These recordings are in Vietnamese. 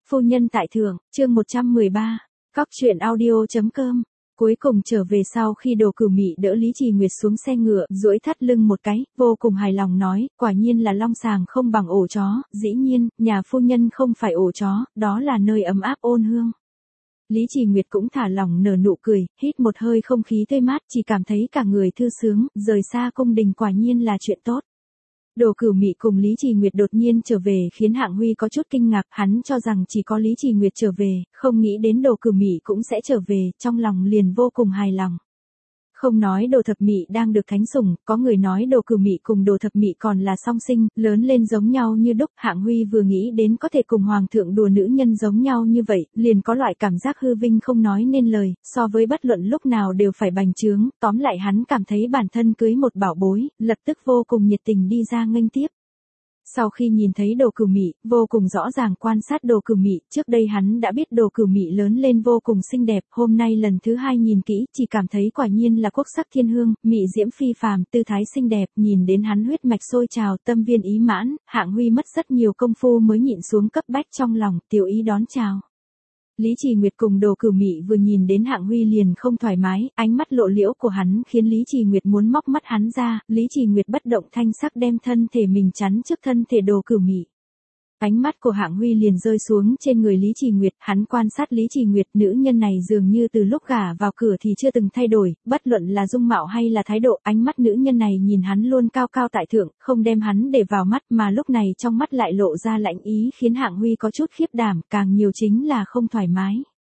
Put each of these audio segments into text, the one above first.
Phu nhân tại thượng, chương 113, Cóc truyện audio.com. Cuối cùng trở về sau khi Đồ Cửu Mị đỡ Lý Trì Nguyệt xuống xe ngựa, duỗi thắt lưng một cái, vô cùng hài lòng nói, quả nhiên là long sàng không bằng ổ chó, dĩ nhiên, nhà phu nhân không phải ổ chó, đó là nơi ấm áp ôn hương. Lý Trì Nguyệt cũng thả lỏng nở nụ cười, hít một hơi không khí tươi mát, chỉ cảm thấy cả người thư sướng, rời xa cung đình quả nhiên là chuyện tốt. Đồ Cửu Mị cùng Lý Trì Nguyệt đột nhiên trở về khiến Hạng Huy có chút kinh ngạc, hắn cho rằng chỉ có Lý Trì Nguyệt trở về, không nghĩ đến Đồ Cửu Mị cũng sẽ trở về, trong lòng liền vô cùng hài lòng. Không nói Đồ Thập Mị đang được thánh sủng, có người nói Đồ Cửu Mị cùng Đồ Thập Mị còn là song sinh, lớn lên giống nhau như đúc. Hạng Huy vừa nghĩ đến có thể cùng hoàng thượng đùa nữ nhân giống nhau như vậy, liền có loại cảm giác hư vinh không nói nên lời, so với bất luận lúc nào đều phải bành trướng, tóm lại hắn cảm thấy bản thân cưới một bảo bối, lập tức vô cùng nhiệt tình đi ra nghênh tiếp. Sau khi nhìn thấy Đồ Cửu Mị, vô cùng rõ ràng quan sát Đồ Cửu Mị, trước đây hắn đã biết Đồ Cửu Mị lớn lên vô cùng xinh đẹp, hôm nay lần thứ hai nhìn kỹ, chỉ cảm thấy quả nhiên là quốc sắc thiên hương, mị diễm phi phàm, tư thái xinh đẹp, nhìn đến hắn huyết mạch sôi trào, tâm viên ý mãn. Hạng Huy mất rất nhiều công phu mới nhịn xuống cấp bách trong lòng, tiểu ý đón chào. Lý Trì Nguyệt cùng Đồ Cửu Mị vừa nhìn đến Hạng Huy liền không thoải mái, ánh mắt lộ liễu của hắn khiến Lý Trì Nguyệt muốn móc mắt hắn ra, Lý Trì Nguyệt bất động thanh sắc đem thân thể mình chắn trước thân thể Đồ Cửu Mị. Ánh mắt của Hạng Huy liền rơi xuống trên người Lý Trì Nguyệt, hắn quan sát Lý Trì Nguyệt, nữ nhân này dường như từ lúc gả vào cửa thì chưa từng thay đổi, bất luận là dung mạo hay là thái độ, ánh mắt nữ nhân này nhìn hắn luôn cao cao tại thượng, không đem hắn để vào mắt, mà lúc này trong mắt lại lộ ra lạnh ý khiến Hạng Huy có chút khiếp đảm, càng nhiều chính là không thoải mái.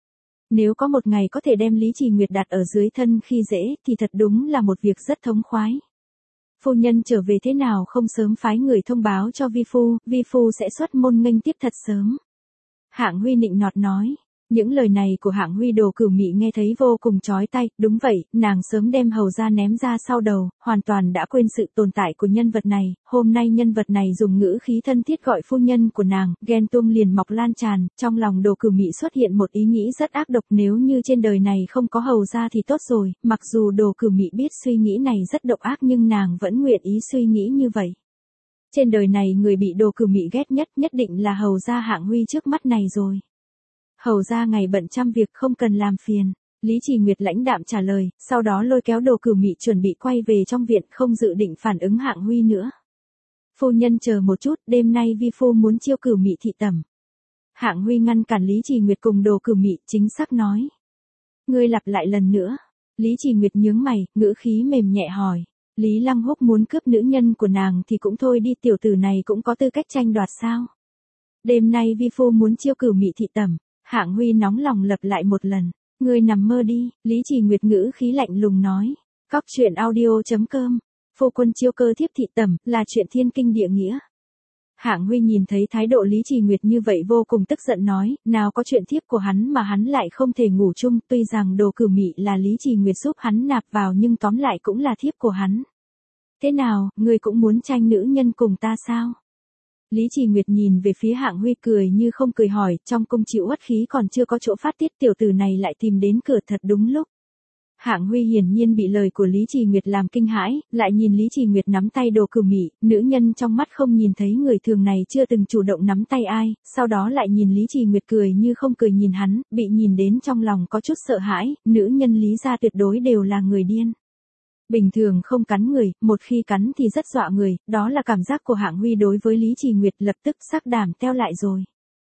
Nếu có một ngày có thể đem Lý Trì Nguyệt đặt ở dưới thân khi dễ, thì thật đúng là một việc rất thống khoái. Phu nhân trở về thế nào không sớm phái người thông báo cho vi phu sẽ xuất môn nghênh tiếp thật sớm. Hạng Huy nịnh nọt nói. Những lời này của Hạng Huy Đồ Cửu Mị nghe thấy vô cùng chói tai, đúng vậy, nàng sớm đem hầu ra ném ra sau đầu, hoàn toàn đã quên sự tồn tại của nhân vật này, hôm nay nhân vật này dùng ngữ khí thân thiết gọi phu nhân của nàng, ghen tuông liền mọc lan tràn, trong lòng Đồ Cửu Mị xuất hiện một ý nghĩ rất ác độc, nếu như trên đời này không có hầu ra thì tốt rồi, mặc dù Đồ Cửu Mị biết suy nghĩ này rất độc ác nhưng nàng vẫn nguyện ý suy nghĩ như vậy. Trên đời này người bị Đồ Cửu Mị ghét nhất định là hầu ra Hạng Huy trước mắt này rồi. Hầu ra ngày bận trăm việc không cần làm phiền. Lý Trì Nguyệt lãnh đạm trả lời, sau đó lôi kéo Đồ Cửu Mị chuẩn bị quay về trong viện, không dự định phản ứng Hạng Huy nữa. Phu nhân chờ một chút, đêm nay vi phu muốn chiêu Cửu Mị thị tẩm. Hạng Huy ngăn cản Lý Trì Nguyệt cùng Đồ Cửu Mị, chính xác nói. Ngươi lặp lại lần nữa. Lý Trì Nguyệt nhướng mày, ngữ khí mềm nhẹ hỏi. Lý Lăng Húc muốn cướp nữ nhân của nàng thì cũng thôi đi, tiểu tử này cũng có tư cách tranh đoạt sao? Đêm nay vi phu muốn chiêu Cửu Mị thị tẩm. Hạng Huy nóng lòng lặp lại một lần. Ngươi nằm mơ đi, Lý Trì Nguyệt ngữ khí lạnh lùng nói. Cóc truyện audio.com. Phu quân chiêu cơ thiếp thị tẩm, là chuyện thiên kinh địa nghĩa. Hạng Huy nhìn thấy thái độ Lý Trì Nguyệt như vậy vô cùng tức giận nói, nào có chuyện thiếp của hắn mà hắn lại không thể ngủ chung, tuy rằng Đồ Cửu Mị là Lý Trì Nguyệt giúp hắn nạp vào nhưng tóm lại cũng là thiếp của hắn. Thế nào, ngươi cũng muốn tranh nữ nhân cùng ta sao? Lý Trì Nguyệt nhìn về phía Hạng Huy cười như không cười hỏi, trong cung chịu uất khí còn chưa có chỗ phát tiết, tiểu tử này lại tìm đến cửa thật đúng lúc. Hạng Huy hiển nhiên bị lời của Lý Trì Nguyệt làm kinh hãi, lại nhìn Lý Trì Nguyệt nắm tay Đồ Cửu Mị, nữ nhân trong mắt không nhìn thấy người thường này chưa từng chủ động nắm tay ai, sau đó lại nhìn Lý Trì Nguyệt cười như không cười nhìn hắn, bị nhìn đến trong lòng có chút sợ hãi, nữ nhân Lý gia tuyệt đối đều là người điên. Bình thường không cắn người, một khi cắn thì rất dọa người, đó là cảm giác của Hạng Huy đối với Lý Trì Nguyệt, lập tức sắc đảm teo lại rồi.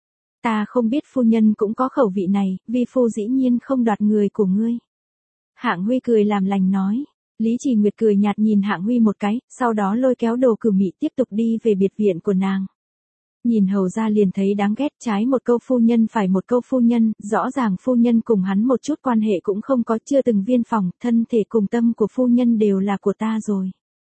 Ta không biết phu nhân cũng có khẩu vị này, vi phu dĩ nhiên không đoạt người của ngươi. Hạng Huy cười làm lành nói. Lý Trì Nguyệt cười nhạt nhìn Hạng Huy một cái, sau đó lôi kéo Đồ Cửu Mị tiếp tục đi về biệt viện của nàng. Nhìn hầu ra liền thấy đáng ghét, trái một câu phu nhân phải một câu phu nhân, rõ ràng phu nhân cùng hắn một chút quan hệ cũng không có, chưa từng viên phòng, thân thể cùng tâm của phu nhân đều là của ta rồi.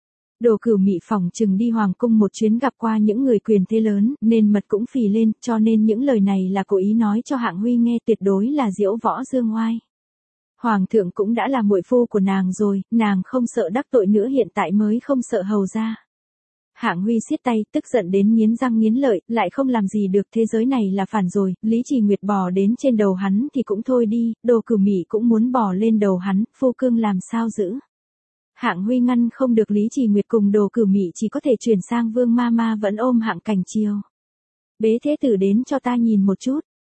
Đồ Cửu Mị phòng chừng đi hoàng cung một chuyến gặp qua những người quyền thế lớn, nên mật cũng phì lên, cho nên những lời này là cố ý nói cho Hạng Huy nghe, tuyệt đối là diễu võ dương oai. Hoàng thượng cũng đã là muội phu của nàng rồi, nàng không sợ đắc tội nữa, hiện tại mới không sợ hầu ra. Hạng Huy siết tay, tức giận đến nghiến răng nghiến lợi, lại không làm gì được, thế giới này là phản rồi, Lý Trì Nguyệt bò đến trên đầu hắn thì cũng thôi đi, Đồ Cửu Mị cũng muốn bò lên đầu hắn, phu cương làm sao giữ. Hạng Huy ngăn không được Lý Trì Nguyệt cùng Đồ Cửu Mị chỉ có thể chuyển sang Vương Ma Ma vẫn ôm Hạng Cảnh Triều. Bế thế tử đến cho ta nhìn một chút.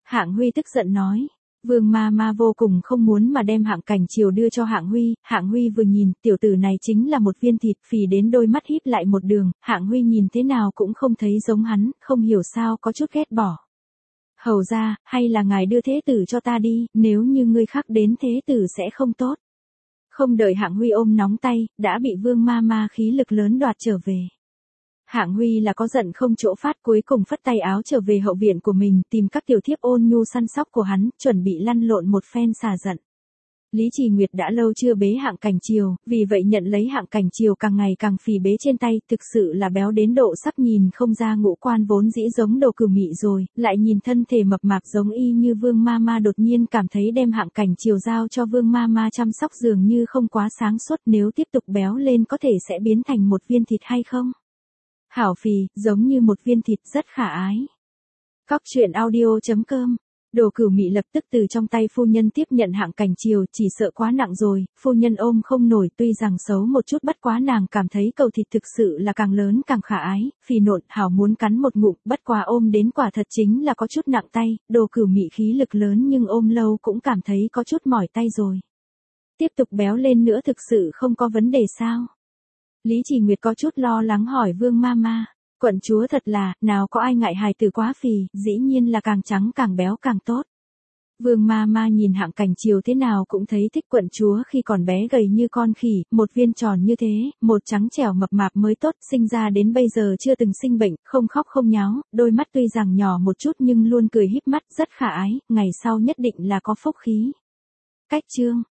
Hạng Huy tức giận nói. Vương ma ma vô cùng không muốn mà đem Hạng Cảnh Triều đưa cho Hạng Huy vừa nhìn, tiểu tử này chính là một viên thịt phì đến đôi mắt híp lại một đường, Hạng Huy nhìn thế nào cũng không thấy giống hắn, không hiểu sao có chút ghét bỏ. Hầu ra, hay là ngài đưa thế tử cho ta đi, nếu như ngươi khác đến thế tử sẽ không tốt. Không đợi Hạng Huy ôm nóng tay, đã bị Vương ma ma khí lực lớn đoạt trở về. Hạng Huy là có giận không chỗ phát, cuối cùng phất tay áo trở về hậu viện của mình, tìm các tiểu thiếp ôn nhu săn sóc của hắn, chuẩn bị lăn lộn một phen xả giận. Lý Trì Nguyệt đã lâu chưa bế Hạng Cảnh Triều, vì vậy nhận lấy Hạng Cảnh Triều càng ngày càng phì bế trên tay, thực sự là béo đến độ sắp nhìn không ra ngũ quan vốn dĩ giống đồ cử mị rồi, lại nhìn thân thể mập mạp giống y như Vương ma ma, đột nhiên cảm thấy đem Hạng Cảnh Triều giao cho Vương ma ma chăm sóc dường như không quá sáng suốt, nếu tiếp tục béo lên có thể sẽ biến thành một viên thịt hay không? Hảo phì, giống như một viên thịt, rất khả ái. Cóc truyện audio.com. Đồ Cửu Mị lập tức từ trong tay phu nhân tiếp nhận Hạng Cảnh Triều, chỉ sợ quá nặng rồi, phu nhân ôm không nổi, tuy rằng xấu một chút bất quá nàng cảm thấy cầu thịt thực sự là càng lớn càng khả ái, phì nộn, hảo muốn cắn một ngụm, bất quá ôm đến quả thật chính là có chút nặng tay, Đồ Cửu Mị khí lực lớn nhưng ôm lâu cũng cảm thấy có chút mỏi tay rồi. Tiếp tục béo lên nữa thực sự không có vấn đề sao? Lý Trì Nguyệt có chút lo lắng hỏi Vương ma ma. Quận chúa thật là, nào có ai ngại hài tử quá phì, dĩ nhiên là càng trắng càng béo càng tốt. Vương ma ma nhìn Hạng Cảnh Triều thế nào cũng thấy thích quận chúa khi còn bé gầy như con khỉ, một viên tròn như thế, một trắng trẻo mập mạp mới tốt, sinh ra đến bây giờ chưa từng sinh bệnh, không khóc không nháo, đôi mắt tuy rằng nhỏ một chút nhưng luôn cười híp mắt, rất khả ái, ngày sau nhất định là có phúc khí. Cách chương